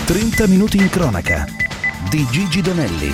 30 minuti in cronaca di Gigi Donelli.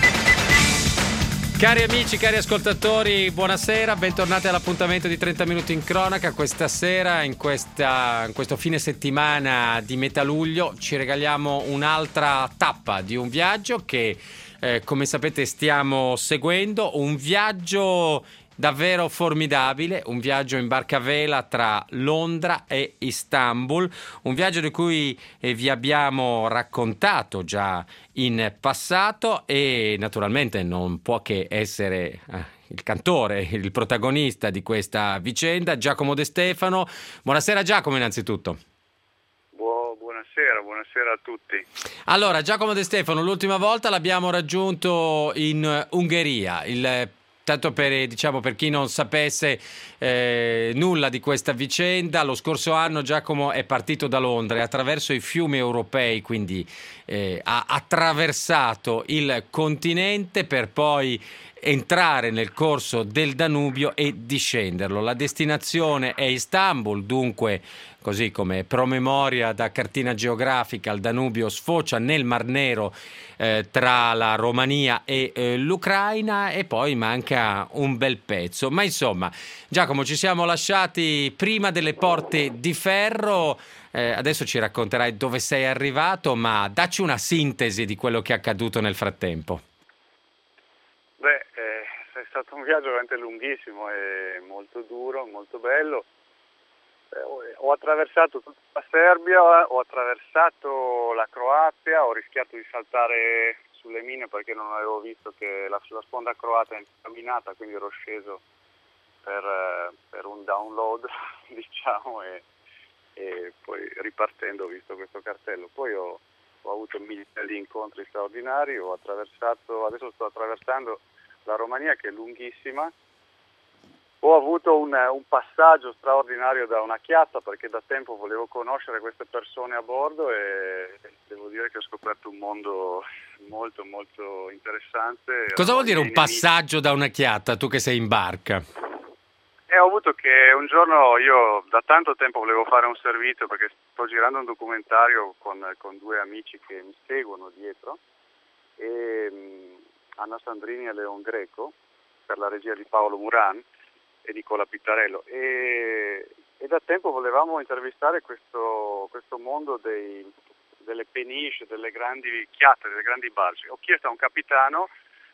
Cari amici, cari ascoltatori, buonasera, bentornati all'appuntamento di 30 minuti in cronaca. Questa sera, in questo fine settimana di metà luglio, ci regaliamo un'altra tappa di un viaggio che, come sapete, stiamo seguendo. Un viaggio davvero formidabile, un viaggio in barca a vela tra Londra e Istanbul, un viaggio di cui vi abbiamo raccontato già in passato e naturalmente non può che essere il cantore, il protagonista di questa vicenda, Giacomo De Stefano. Buonasera Giacomo innanzitutto. Buonasera a tutti. Allora, Giacomo De Stefano, l'ultima volta l'abbiamo raggiunto in Ungheria, tanto per chi non sapesse nulla di questa vicenda, lo scorso anno Giacomo è partito da Londra e attraverso i fiumi europei, quindi ha attraversato il continente per poi entrare nel corso del Danubio e discenderlo. La destinazione è Istanbul, dunque, così come promemoria da cartina geografica, il Danubio sfocia nel Mar Nero tra la Romania e l'Ucraina e poi manca un bel pezzo. Ma insomma, Giacomo, ci siamo lasciati prima delle porte di ferro. Adesso ci racconterai dove sei arrivato, ma dacci una sintesi di quello che è accaduto nel frattempo. È stato un viaggio veramente lunghissimo e molto duro, molto bello. Ho attraversato tutta la Serbia, ho attraversato la Croazia, ho rischiato di saltare sulle mine perché non avevo visto che la sponda croata è incaminata, quindi ero sceso per un download, diciamo, e poi ripartendo ho visto questo cartello. Poi ho avuto migliaia di incontri straordinari, adesso sto attraversando la Romania, che è lunghissima. Ho avuto un passaggio straordinario da una chiatta perché da tempo volevo conoscere queste persone a bordo e devo dire che ho scoperto un mondo molto molto interessante. Cosa vuol dire un passaggio da una chiatta, tu che sei in barca? Ho avuto che un giorno, io da tanto tempo volevo fare un servizio perché sto girando un documentario con due amici che mi seguono dietro, Anna Sandrini e Leon Greco, per la regia di Paolo Muran e Nicola Pittarello, e da tempo volevamo intervistare questo mondo delle peniche, delle grandi chiatte, delle grandi barge. Ho chiesto a un capitano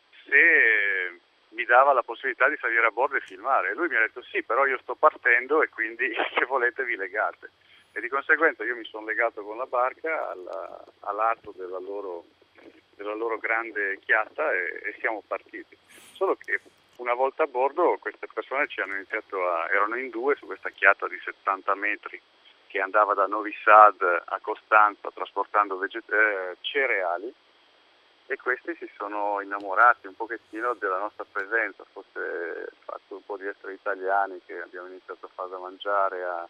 se mi dava la possibilità di salire a bordo e filmare, e lui mi ha detto sì, però io sto partendo e quindi se volete vi legate, e di conseguenza io mi sono legato con la barca all'arto della loro grande chiatta e siamo partiti. Solo che una volta a bordo queste persone erano in due su questa chiatta di 70 metri che andava da Novi Sad a Costanza trasportando cereali, e questi si sono innamorati un pochettino della nostra presenza, forse il fatto un po' di essere italiani, che abbiamo iniziato a far da mangiare, a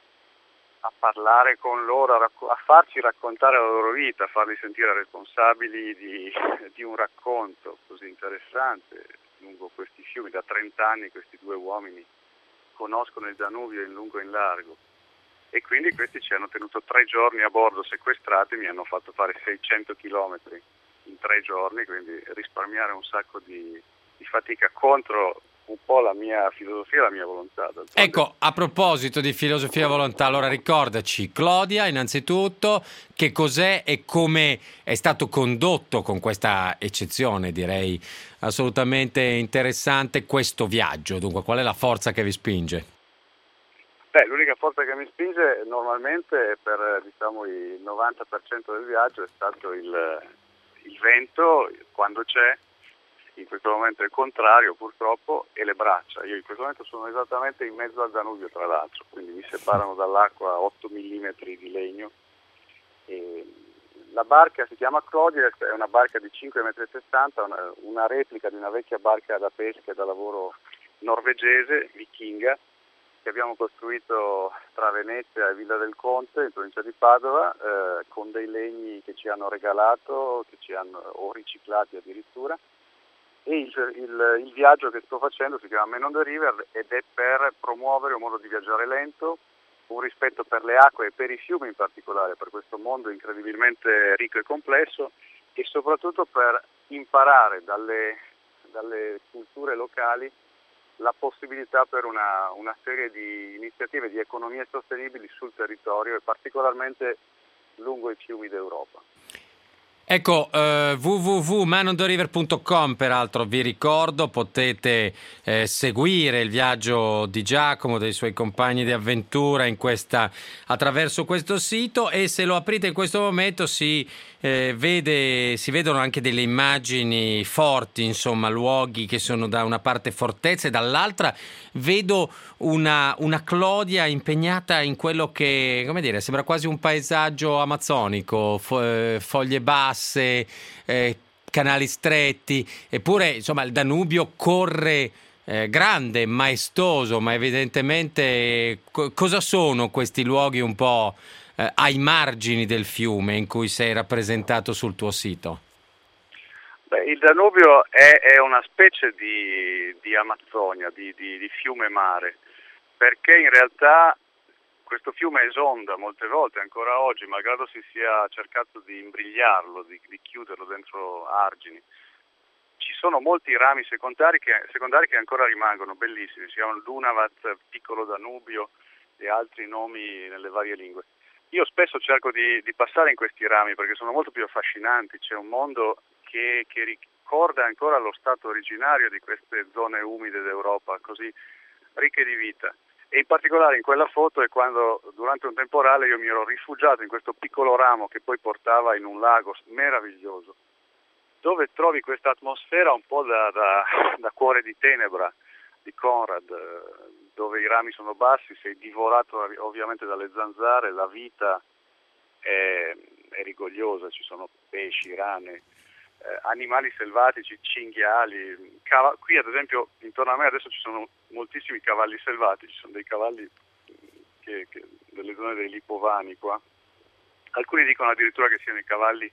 parlare con loro, a farci raccontare la loro vita, a farli sentire responsabili di un racconto così interessante lungo questi fiumi. Da 30 anni questi due uomini conoscono il Danubio in lungo e in largo, e quindi questi ci hanno tenuto 3 giorni a bordo sequestrati, mi hanno fatto fare 600 chilometri in 3 giorni, quindi risparmiare un sacco di fatica contro un po' la mia filosofia e la mia volontà. Ecco, a proposito di filosofia e volontà, allora ricordaci, Clodia, innanzitutto, che cos'è e come è stato condotto con questa eccezione, direi, assolutamente interessante, questo viaggio. Dunque, qual è la forza che vi spinge? L'unica forza che mi spinge normalmente per il 90% del viaggio è stato il vento, quando c'è. In questo momento è il contrario, purtroppo, e le braccia. Io in questo momento sono esattamente in mezzo al Danubio, tra l'altro, quindi mi separano dall'acqua 8 mm di legno. E la barca si chiama Clodia, è una barca di 5,60 m, una replica di una vecchia barca da pesca e da lavoro norvegese, vichinga, che abbiamo costruito tra Venezia e Villa del Conte, in provincia di Padova, con dei legni che ci hanno regalato, o riciclati addirittura. E il viaggio che sto facendo si chiama Men on the River ed è per promuovere un modo di viaggiare lento, un rispetto per le acque e per i fiumi in particolare, per questo mondo incredibilmente ricco e complesso, e soprattutto per imparare dalle culture locali la possibilità per una serie di iniziative di economie sostenibili sul territorio e particolarmente lungo i fiumi d'Europa. Ecco, www.manondoriver.com, peraltro vi ricordo, potete seguire il viaggio di Giacomo, dei suoi compagni di avventura attraverso questo sito, e se lo aprite in questo momento si vedono anche delle immagini forti, insomma, luoghi che sono da una parte fortezze, dall'altra vedo una Clodia impegnata in quello che, come dire, sembra quasi un paesaggio amazzonico, foglie basse, canali stretti, eppure insomma il Danubio corre grande, maestoso, ma evidentemente cosa sono questi luoghi un po' ai margini del fiume in cui sei rappresentato sul tuo sito? Il Danubio è una specie di Amazzonia, di fiume mare, perché in realtà questo fiume esonda molte volte ancora oggi, malgrado si sia cercato di imbrigliarlo, di chiuderlo dentro argini. Ci sono molti rami secondari che ancora rimangono bellissimi, si chiamano Dunavat, Piccolo Danubio e altri nomi nelle varie lingue. Io spesso cerco di passare in questi rami perché sono molto più affascinanti, c'è un mondo che ricorda ancora lo stato originario di queste zone umide d'Europa, così ricche di vita. E in particolare in quella foto è quando durante un temporale io mi ero rifugiato in questo piccolo ramo che poi portava in un lago meraviglioso, dove trovi questa atmosfera un po' da Cuore di tenebra di Conrad, dove i rami sono bassi, sei divorato ovviamente dalle zanzare, la vita è rigogliosa, ci sono pesci, rane, animali selvatici, cinghiali. Qui ad esempio intorno a me adesso ci sono moltissimi cavalli selvatici, ci sono dei cavalli delle zone dei Lipovani qua. Alcuni dicono addirittura che siano i cavalli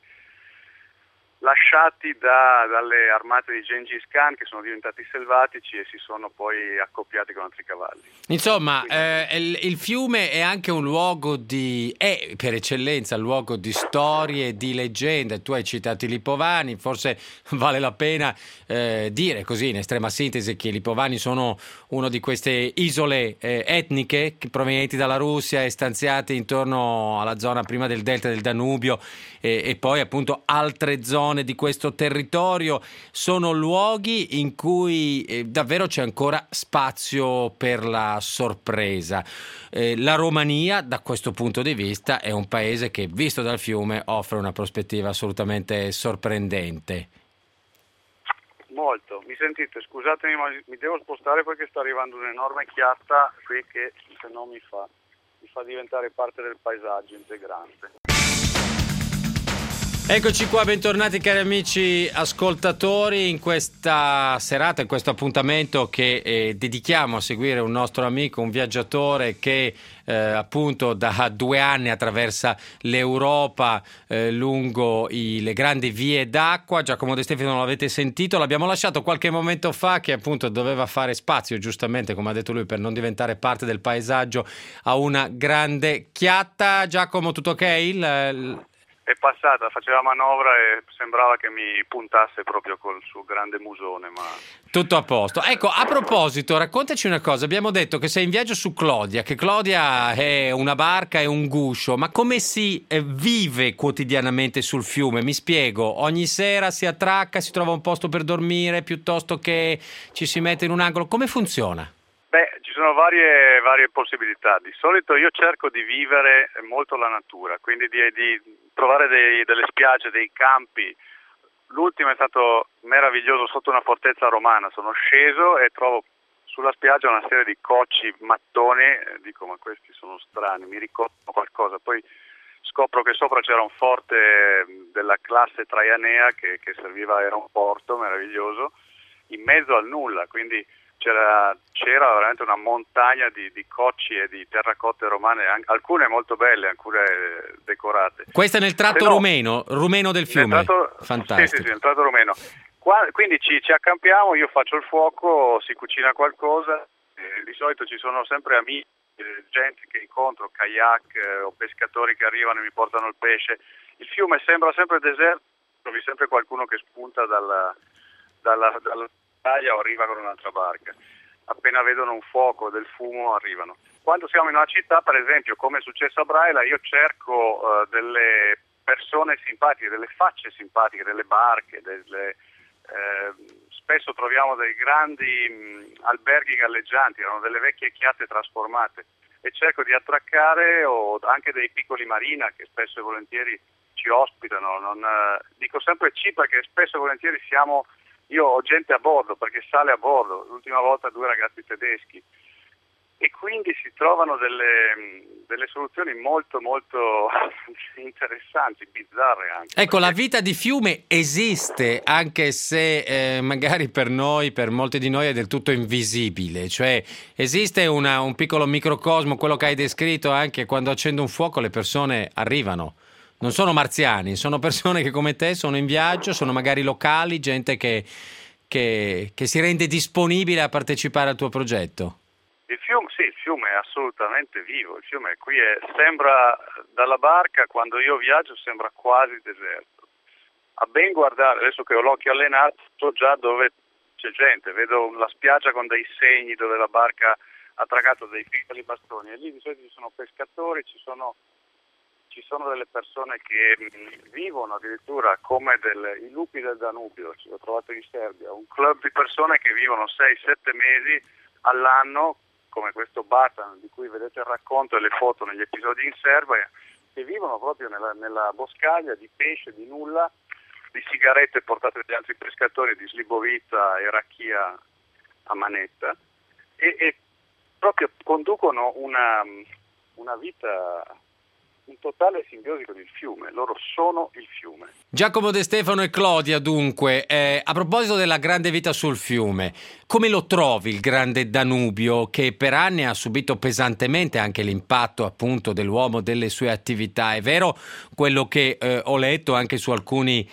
lasciati dalle armate di Gengis Khan, che sono diventati selvatici e si sono poi accoppiati con altri cavalli. Insomma, il fiume è anche un luogo è per eccellenza un luogo di storie, di leggende. Tu hai citato i Lipovani, forse vale la pena dire così in estrema sintesi che i Lipovani sono una di queste isole etniche provenienti dalla Russia e stanziate intorno alla zona prima del delta del Danubio e poi appunto altre zone di questo territorio. Sono luoghi in cui davvero c'è ancora spazio per la sorpresa. La Romania, da questo punto di vista, è un paese che, visto dal fiume, offre una prospettiva assolutamente sorprendente. Molto. Mi sentite? Scusatemi, ma mi devo spostare perché sta arrivando un'enorme chiatta qui che se no mi fa diventare parte del paesaggio integrante. Eccoci qua, bentornati cari amici ascoltatori in questa serata, in questo appuntamento che dedichiamo a seguire un nostro amico, un viaggiatore che appunto da 2 anni attraversa l'Europa lungo le grandi vie d'acqua. Giacomo De Stefano, l'avete sentito, l'abbiamo lasciato qualche momento fa che appunto doveva fare spazio, giustamente come ha detto lui, per non diventare parte del paesaggio a una grande chiatta. Giacomo, tutto ok? È passata, faceva manovra e sembrava che mi puntasse proprio col suo grande musone, ma... Tutto a posto. Ecco, a proposito, raccontaci una cosa. Abbiamo detto che sei in viaggio su Clodia, che Clodia è una barca e un guscio, ma come si vive quotidianamente sul fiume? Mi spiego, ogni sera si attracca, si trova un posto per dormire, piuttosto che ci si mette in un angolo. Come funziona? Ci sono varie possibilità. Di solito io cerco di vivere molto la natura, quindi di trovare delle spiagge, dei campi. L'ultimo è stato meraviglioso sotto una fortezza romana. Sono sceso e trovo sulla spiaggia una serie di cocci, mattoni. Dico, ma questi sono strani, mi ricordano qualcosa. Poi scopro che sopra c'era un forte della classe traianea che serviva, era un porto meraviglioso, in mezzo al nulla, quindi c'era veramente una montagna di cocci e di terracotte romane, alcune molto belle, alcune decorate. Questo è nel tratto rumeno del fiume. Fantastico. Sì, nel tratto rumeno. Quindi ci accampiamo, io faccio il fuoco, si cucina qualcosa, di solito ci sono sempre amici gente che incontro, kayak o pescatori che arrivano e mi portano il pesce. Il fiume sembra sempre deserto, trovi sempre qualcuno che spunta dalla baia o arriva con un'altra barca. Appena vedono un fuoco, del fumo, arrivano. Quando siamo in una città, per esempio, come è successo a Braila, io cerco delle persone simpatiche, delle facce simpatiche, delle barche, spesso troviamo dei grandi alberghi galleggianti, erano delle vecchie chiatte trasformate, e cerco di attraccare, o anche dei piccoli marina che spesso e volentieri ci ospitano. Dico sempre ci, perché spesso e volentieri io ho gente a bordo, perché sale a bordo, l'ultima volta 2 ragazzi tedeschi, e quindi si trovano delle soluzioni molto molto interessanti, bizzarre anche. Ecco, la vita di fiume esiste, anche se magari per molti di noi è del tutto invisibile, cioè esiste un piccolo microcosmo, quello che hai descritto, anche quando accendo un fuoco le persone arrivano. Non sono marziani, sono persone che come te sono in viaggio, sono magari locali, gente che si rende disponibile a partecipare al tuo progetto. Il fiume è assolutamente vivo, il fiume qui sembra, dalla barca, quando io viaggio, sembra quasi deserto. A ben guardare, adesso che ho l'occhio allenato, so già dove c'è gente, vedo la spiaggia con dei segni dove la barca ha tragato dei piccoli bastoni, e lì di solito ci sono pescatori, ci sono delle persone che vivono addirittura come i lupi del Danubio, l'ho trovato in Serbia, un club di persone che vivono 6-7 mesi all'anno, come questo Batan di cui vedete il racconto e le foto negli episodi in Serbia, che vivono proprio nella boscaglia di pesce, di nulla, di sigarette portate dagli altri pescatori, di slibovita e racchia a manetta, e proprio conducono una vita in totale simbiosi con il fiume. Loro sono il fiume. Giacomo De Stefano e Clodia, dunque, a proposito della grande vita sul fiume, come lo trovi il grande Danubio, che per anni ha subito pesantemente anche l'impatto appunto dell'uomo, delle sue attività? È vero quello che ho letto anche su alcuni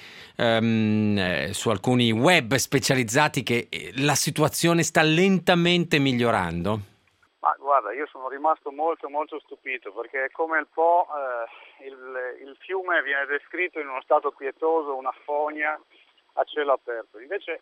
web specializzati, che la situazione sta lentamente migliorando? Ma guarda, io sono rimasto molto molto stupito, perché è come il Po, il fiume viene descritto in uno stato pietoso, una fogna a cielo aperto. Invece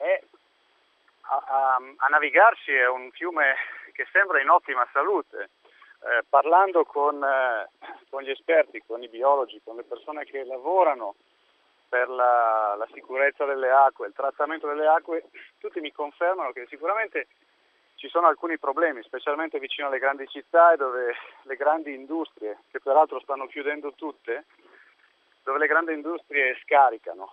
a navigarci è un fiume che sembra in ottima salute. Parlando con gli esperti, con i biologi, con le persone che lavorano per la sicurezza delle acque, il trattamento delle acque, tutti mi confermano che sicuramente ci sono alcuni problemi, specialmente vicino alle grandi città e dove le grandi industrie, che peraltro stanno chiudendo tutte, dove le grandi industrie scaricano.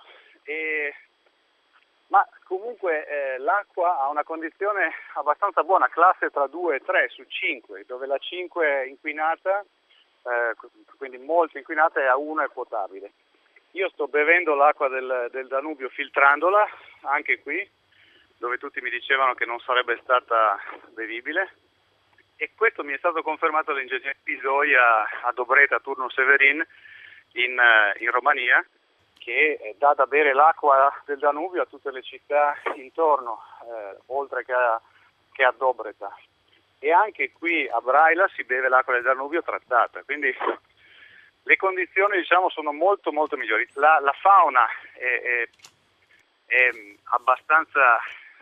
Ma comunque l'acqua ha una condizione abbastanza buona, classe tra 2 e 3 su 5, dove la 5 è inquinata, quindi molto inquinata, e a 1 è potabile. Io sto bevendo l'acqua del Danubio filtrandola, anche qui, dove tutti mi dicevano che non sarebbe stata bevibile, e questo mi è stato confermato dall'ingegnere Pisoia a Dobreta, Turnu Severin, in Romania, che dà da bere l'acqua del Danubio a tutte le città intorno, oltre che a Dobreta. E anche qui a Braila si beve l'acqua del Danubio trattata, quindi le condizioni, diciamo, sono molto molto migliori. La fauna è abbastanza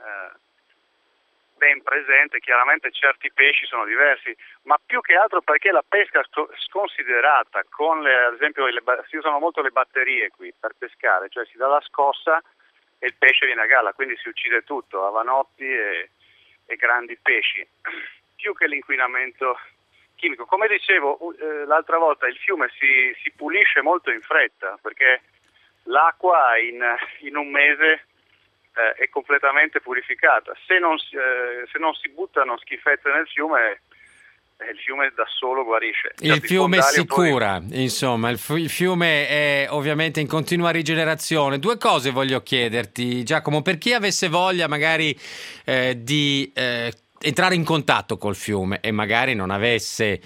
ben presente, chiaramente certi pesci sono diversi, ma più che altro perché la pesca sconsiderata, ad esempio si usano molto le batterie qui per pescare, cioè si dà la scossa e il pesce viene a galla, quindi si uccide tutto, avanotti e grandi pesci, più che l'inquinamento chimico. Come dicevo l'altra volta, il fiume si pulisce molto in fretta, perché l'acqua in un mese è completamente purificata. Se non si buttano schifezze nel fiume, il fiume da solo guarisce. Il fiume si cura, insomma, il fiume è ovviamente in continua rigenerazione. 2 cose voglio chiederti, Giacomo: per chi avesse voglia magari di entrare in contatto col fiume e magari non avesse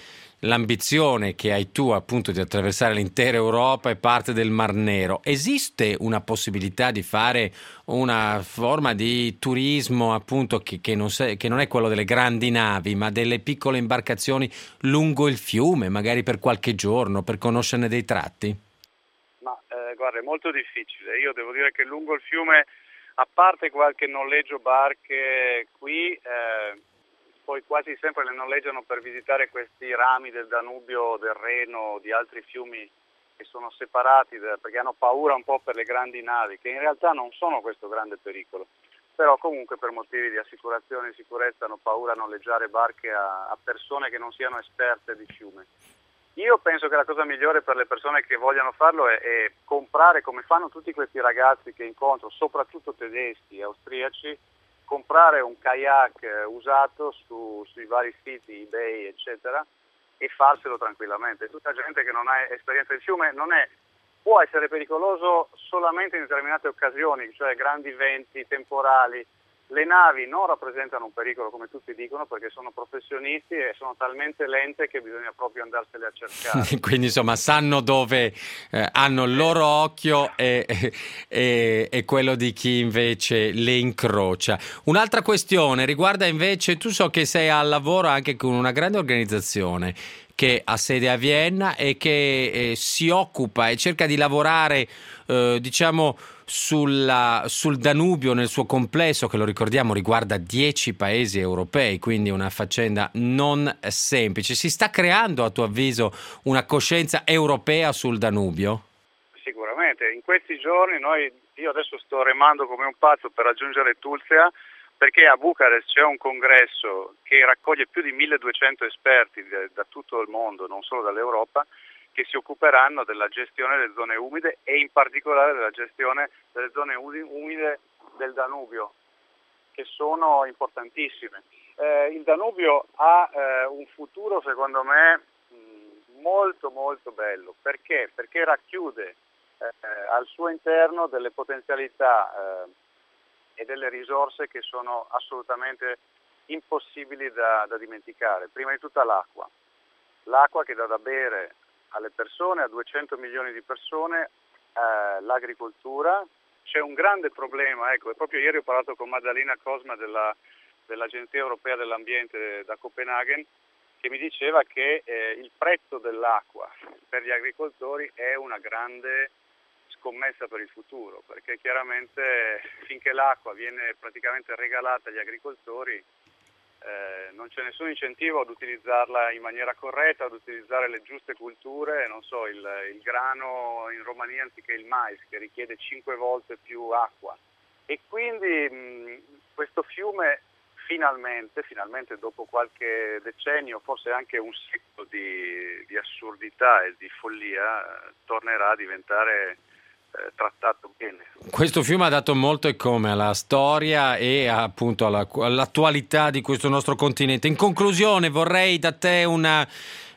l'ambizione che hai tu appunto di attraversare l'intera Europa e parte del Mar Nero. Esiste una possibilità di fare una forma di turismo appunto che non è quello delle grandi navi, ma delle piccole imbarcazioni lungo il fiume, magari per qualche giorno, per conoscerne dei tratti? Ma guarda, è molto difficile. Io devo dire che lungo il fiume, a parte qualche noleggio barche qui, poi quasi sempre le noleggiano per visitare questi rami del Danubio, del Reno, di altri fiumi che sono separati perché hanno paura un po' per le grandi navi, che in realtà non sono questo grande pericolo, però comunque per motivi di assicurazione e sicurezza hanno paura a noleggiare barche a persone che non siano esperte di fiume. Io penso che la cosa migliore per le persone che vogliono farlo è comprare, come fanno tutti questi ragazzi che incontro, soprattutto tedeschi, austriaci, comprare un kayak usato sui vari siti, eBay, eccetera, e farselo tranquillamente. Tutta gente che non ha esperienza di fiume può essere pericoloso solamente in determinate occasioni, cioè grandi venti, temporali. Le navi non rappresentano un pericolo, come tutti dicono, perché sono professionisti e sono talmente lente che bisogna proprio andarsele a cercare. Quindi insomma sanno dove hanno il loro occhio e quello di chi invece le incrocia. Un'altra questione riguarda invece, tu so che sei al lavoro anche con una grande organizzazione che ha sede a Vienna e che si occupa e cerca di lavorare diciamo sul Danubio nel suo complesso, che lo ricordiamo riguarda 10 paesi europei, quindi una faccenda non semplice. Si sta creando, a tuo avviso, una coscienza europea sul Danubio? Sicuramente, in questi giorni io adesso sto remando come un pazzo per raggiungere Tulcea, perché a Bucarest c'è un congresso che raccoglie più di 1200 esperti da tutto il mondo, non solo dall'Europa, che si occuperanno della gestione delle zone umide e in particolare della gestione delle zone umide del Danubio, che sono importantissime. Il Danubio ha un futuro, secondo me, molto molto bello. Perché? Perché racchiude al suo interno delle potenzialità e delle risorse che sono assolutamente impossibili da dimenticare. Prima di tutto l'acqua che dà da bere alle persone, a 200 milioni di persone, l'agricoltura. C'è un grande problema, e proprio ieri ho parlato con Maddalena Cosma dell'Agenzia Europea dell'Ambiente da Copenaghen, che mi diceva che il prezzo dell'acqua per gli agricoltori è una grande scommessa per il futuro, perché chiaramente finché l'acqua viene praticamente regalata agli agricoltori non c'è nessun incentivo ad utilizzarla in maniera corretta, ad utilizzare le giuste culture, non so, il grano in Romania anziché il mais, che richiede 5 volte più acqua. E quindi questo fiume finalmente dopo qualche decennio, forse anche un secolo di assurdità e di follia, tornerà a diventare trattato bene. Questo fiume ha dato molto e come alla storia e appunto all'attualità di questo nostro continente. In conclusione vorrei da te una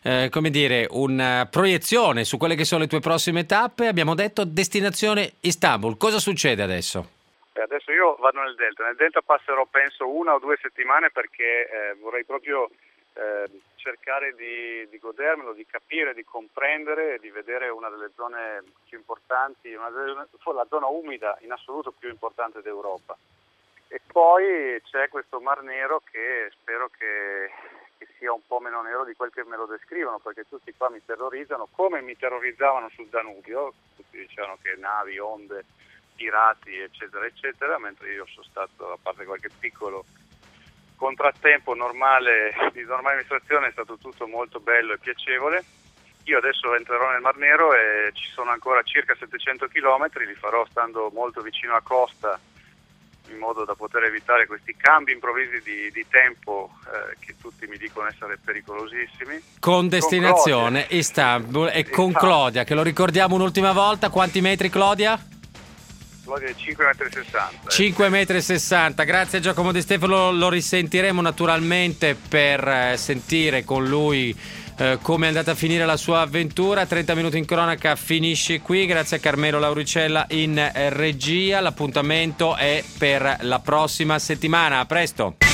proiezione su quelle che sono le tue prossime tappe. Abbiamo detto destinazione Istanbul. Cosa succede adesso? Adesso io vado nel Delta. Nel Delta passerò penso 1 o 2 settimane perché vorrei proprio cercare di godermelo, di capire, di comprendere, di vedere una delle zone più importanti, la zona umida in assoluto più importante d'Europa. E poi c'è questo Mar Nero che spero che sia un po' meno nero di quel che me lo descrivono, perché tutti qua mi terrorizzano, come mi terrorizzavano sul Danubio, tutti dicevano che navi, onde, pirati, eccetera, eccetera, mentre io sono stato, a parte qualche piccolo contrattempo di normale amministrazione, è stato tutto molto bello e piacevole. Io adesso entrerò nel Mar Nero e ci sono ancora circa 700 chilometri, li farò stando molto vicino a costa, in modo da poter evitare questi cambi improvvisi di tempo che tutti mi dicono essere pericolosissimi. Con destinazione Istanbul e con Clodia, che lo ricordiamo un'ultima volta. Quanti metri, Clodia? Clodia è 5,60 m. 5,60 m. Grazie a Giacomo De Stefano, lo risentiremo naturalmente per sentire con lui come è andata a finire la sua avventura. 30 minuti in cronaca finisce qui, grazie a Carmelo Lauricella in regia. L'appuntamento è per la prossima settimana. A presto.